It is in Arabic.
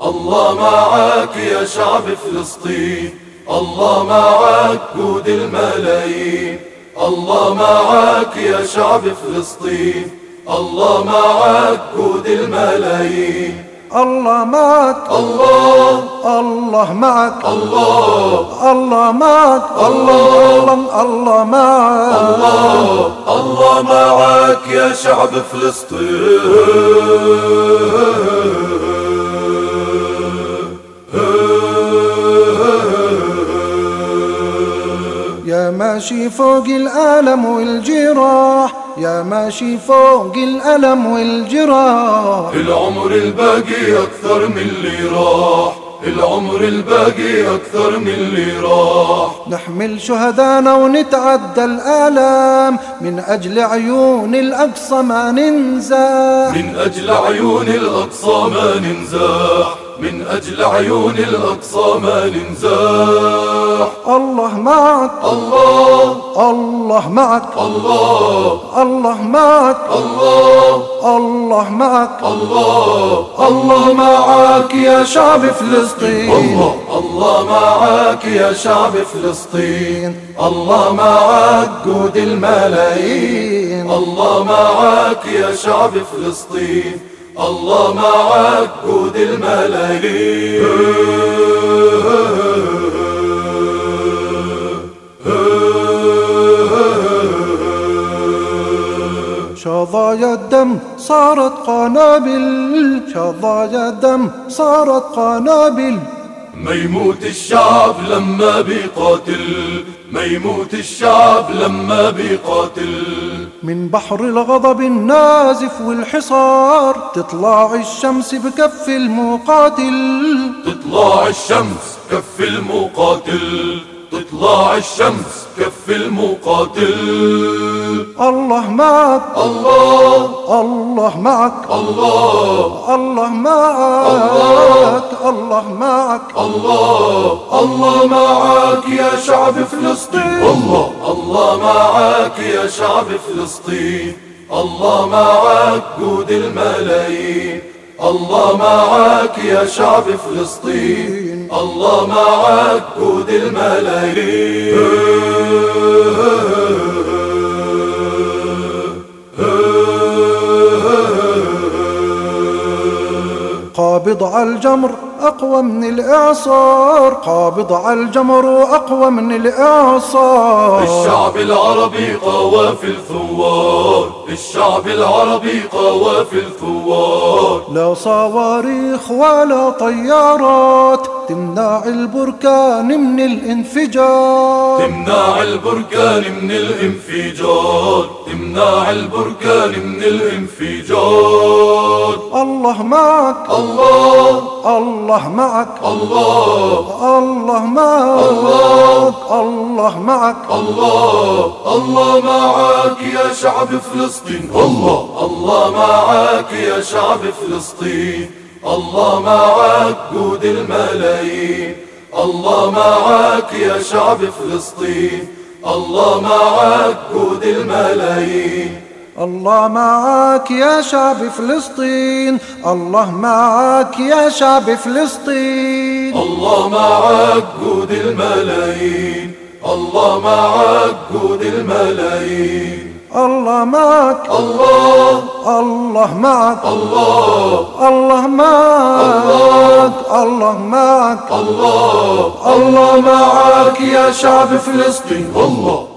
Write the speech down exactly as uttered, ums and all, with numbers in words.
الله معك يا شعب فلسطين، الله معك جود الملايين. الله معك يا شعب فلسطين، الله معك جود الملايين. الله معك، الله الله معك، الله الله معك، الله الله معك، الله الله معك يا شعب فلسطين. يا ماشي فوق الألم والجراح، يا ماشي فوق الألم والجراح. العمر الباقي أكثر من اللي راح، العمر الباقي أكثر من اللي راح. نحمل شهدانا ونتعدى الآلام، من أجل عيون الأقصى ما ننزاح، من أجل عيون الأقصى ما ننزاح، من أجل عيون الأقصى ما ننزاح. الله معك، الله الله معك، الله الله معك، الله الله معك، الله الله معك يا شعب فلسطين. الله الله معك يا شعب فلسطين، الله معك جود الملايين. الله معك يا شعب فلسطين، الله معك جود الملايين. شظايا الدم صارت قنابل، شظايا الدم صارت قنابل. ما يموت الشعب لما بيقاتل، ما يموت الشعب لما بيقاتل. من بحر الغضب النازف والحصار تطلع الشمس بكف المقاتل، تطلع الشمس كف المقاتل، تطلع الشمس كف المقاتل. الله معك، الله الله معك، الله الله معك، الله معك، الله الله معك يا شعب فلسطين. الله الله معك يا شعب فلسطين، الله معك جود الملايين. الله معك يا شعب فلسطين، الله معك جود الملايين. قابض على الجمر أقوى من الإعصار، قابض على الجمر أقوى من الإعصار. الشعب العربي قوى في الثوار، الشعب العربي قوى في الثوار. لا صواريخ ولا طيارات تمنع البركان من الانفجار، تمنع البركان من الانفجار، تمنع البركان من الانفجار. الله معك، الله الله معك، الله الله معك، الله الله معك، الله الله معك يا شعب فلسطين. الله الله معك يا شعب فلسطين، الله معك جود الملايين. الله معك يا شعب فلسطين، الله معك جود الملايين. الله معك يا شعب فلسطين، الله معك يا شعب فلسطين. الله معك جود الملايين، الله معك جود الملايين. الله معك، الله الله معك، الله الله معك، الله معك، الله الله معك يا شعب فلسطين. الله